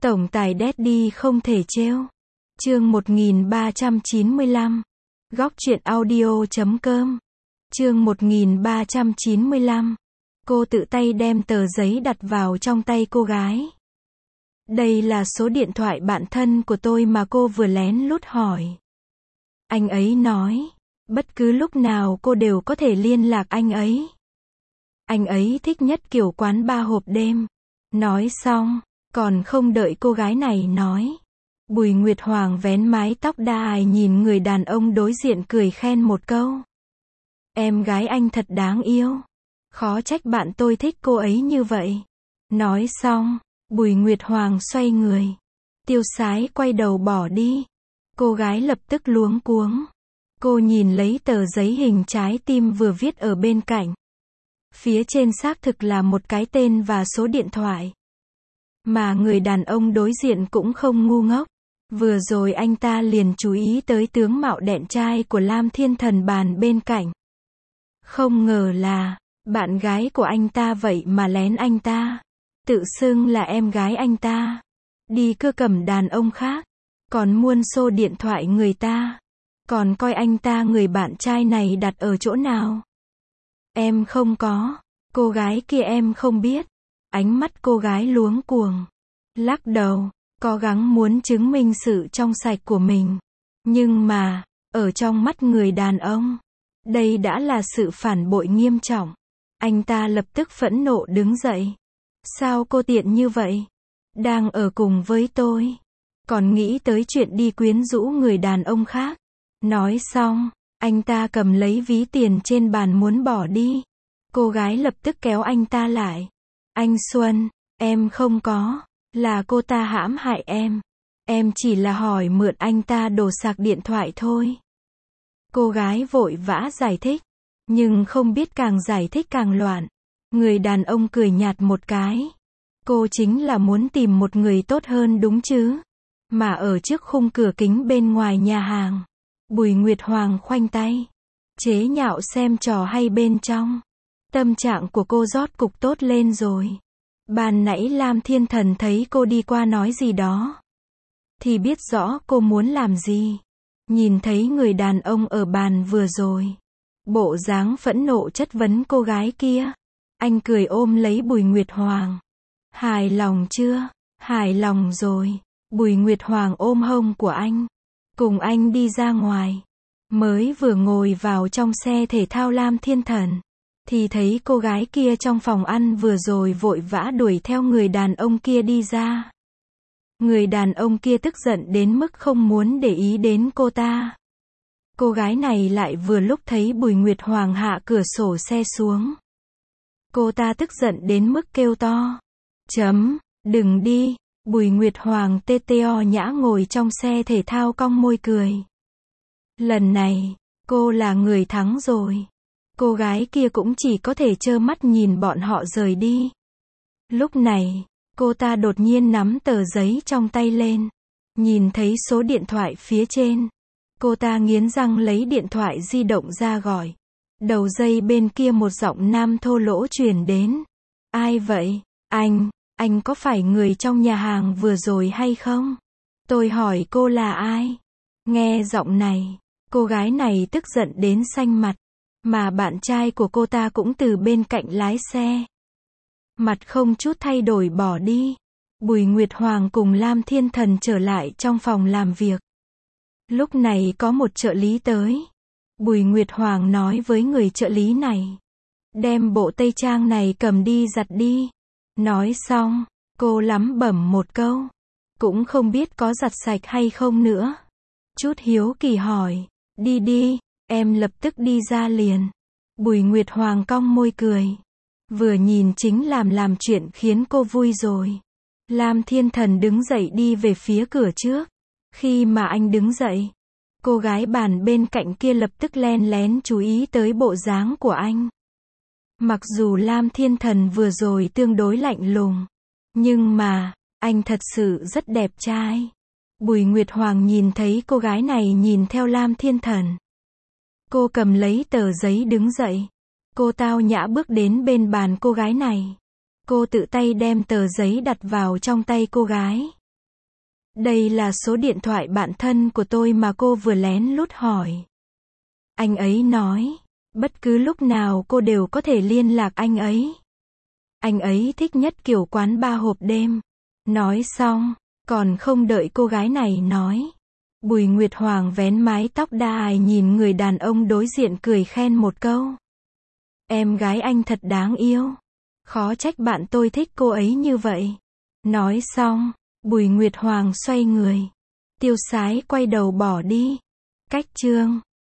Tổng tài Daddy không thể trêu. Chương 1395. Góc truyện audio.com. Chương 1395. Cô tự tay đem tờ giấy đặt vào trong tay cô gái. Đây là số điện thoại bạn thân của tôi mà cô vừa lén lút hỏi. Anh ấy nói, bất cứ lúc nào cô đều có thể liên lạc anh ấy. Anh ấy thích nhất kiểu quán bar hộp đêm. Nói xong, còn không đợi cô gái này nói. Bùi Nguyệt Hoàng vén mái tóc đai nhìn người đàn ông đối diện cười khen một câu. Em gái anh thật đáng yêu. Khó trách bạn tôi thích cô ấy như vậy. Nói xong, Bùi Nguyệt Hoàng xoay người. Tiêu sái quay đầu bỏ đi. Cô gái lập tức luống cuống. Cô nhìn lấy tờ giấy hình trái tim vừa viết ở bên cạnh. Phía trên xác thực là một cái tên và số điện thoại. Mà người đàn ông đối diện cũng không ngu ngốc. Vừa rồi anh ta liền chú ý tới tướng mạo đẹn trai của Lam Thiên Thần bàn bên cạnh. Không ngờ là bạn gái của anh ta vậy mà lén anh ta. Tự xưng là em gái anh ta. Đi cưa cầm đàn ông khác. Còn muôn xô điện thoại người ta. Còn coi anh ta người bạn trai này đặt ở chỗ nào. Em không có. Cô gái kia em không biết. Ánh mắt cô gái luống cuồng. Lắc đầu, cố gắng muốn chứng minh sự trong sạch của mình. Nhưng mà, ở trong mắt người đàn ông, đây đã là sự phản bội nghiêm trọng. Anh ta lập tức phẫn nộ đứng dậy. Sao cô tiện như vậy? Đang ở cùng với tôi. Còn nghĩ tới chuyện đi quyến rũ người đàn ông khác. Nói xong, anh ta cầm lấy ví tiền trên bàn muốn bỏ đi. Cô gái lập tức kéo anh ta lại. Anh Xuân, em không có. Là cô ta hãm hại em. Em chỉ là hỏi mượn anh ta đồ sạc điện thoại thôi. Cô gái vội vã giải thích. Nhưng không biết càng giải thích càng loạn. Người đàn ông cười nhạt một cái. Cô chính là muốn tìm một người tốt hơn đúng chứ. Mà ở trước khung cửa kính bên ngoài nhà hàng. Bùi Nguyệt Hoàng khoanh tay. Chế nhạo xem trò hay bên trong. Tâm trạng của cô rốt cục tốt lên rồi. Ban nãy Lam Thiên Thần thấy cô đi qua nói gì đó. Thì biết rõ cô muốn làm gì. Nhìn thấy người đàn ông ở bàn vừa rồi. Bộ dáng phẫn nộ chất vấn cô gái kia. Anh cười ôm lấy Bùi Nguyệt Hoàng. Hài lòng chưa? Hài lòng rồi. Bùi Nguyệt Hoàng ôm hông của anh. Cùng anh đi ra ngoài. Mới vừa ngồi vào trong xe thể thao Lam Thiên Thần. Thì thấy cô gái kia trong phòng ăn vừa rồi vội vã đuổi theo người đàn ông kia đi ra. Người đàn ông kia tức giận đến mức không muốn để ý đến cô ta. Cô gái này lại vừa lúc thấy Bùi Nguyệt Hoàng hạ cửa sổ xe xuống. Cô ta tức giận đến mức kêu to. Đừng đi. Bùi Nguyệt Hoàng tê tê o nhã ngồi trong xe thể thao cong môi cười. Lần này, cô là người thắng rồi. Cô gái kia cũng chỉ có thể trơ mắt nhìn bọn họ rời đi. Lúc này, cô ta đột nhiên nắm tờ giấy trong tay lên. Nhìn thấy số điện thoại phía trên. Cô ta nghiến răng lấy điện thoại di động ra gọi. Đầu dây bên kia một giọng nam thô lỗ truyền đến. Ai vậy? Anh có phải người trong nhà hàng vừa rồi hay không? Tôi hỏi cô là ai? Nghe giọng này, cô gái này tức giận đến xanh mặt. Mà bạn trai của cô ta cũng từ bên cạnh lái xe. Mặt không chút thay đổi bỏ đi. Bùi Nguyệt Hoàng cùng Lam Thiên Thần trở lại trong phòng làm việc. Lúc này có một trợ lý tới. Bùi Nguyệt Hoàng nói với người trợ lý này. Đem bộ tây trang này cầm đi giặt đi. Nói xong, cô lẩm bẩm một câu. Cũng không biết có giặt sạch hay không nữa. Chút hiếu kỳ hỏi. Đi, em lập tức đi ra liền. Bùi Nguyệt Hoàng cong môi cười. Vừa nhìn chính làm chuyện khiến cô vui rồi. Lam Thiên Thần đứng dậy đi về phía cửa trước. Khi mà anh đứng dậy, cô gái bàn bên cạnh kia lập tức len lén chú ý tới bộ dáng của anh. Mặc dù Lam Thiên Thần vừa rồi tương đối lạnh lùng, nhưng mà, anh thật sự rất đẹp trai. Bùi Nguyệt Hoàng nhìn thấy cô gái này nhìn theo Lam Thiên Thần. Cô cầm lấy tờ giấy đứng dậy. Cô tao nhã bước đến bên bàn cô gái này. Cô tự tay đem tờ giấy đặt vào trong tay cô gái. Đây là số điện thoại bạn thân của tôi mà cô vừa lén lút hỏi. Anh ấy nói, bất cứ lúc nào cô đều có thể liên lạc anh ấy. Anh ấy thích nhất kiểu quán bar hộp đêm. Nói xong, còn không đợi cô gái này nói. Bùi Nguyệt Hoàng vén mái tóc đai nhìn người đàn ông đối diện cười khen một câu. Em gái anh thật đáng yêu. Khó trách bạn tôi thích cô ấy như vậy. Nói xong, Bùi Nguyệt Hoàng xoay người. Tiêu Sái quay đầu bỏ đi. Cách chương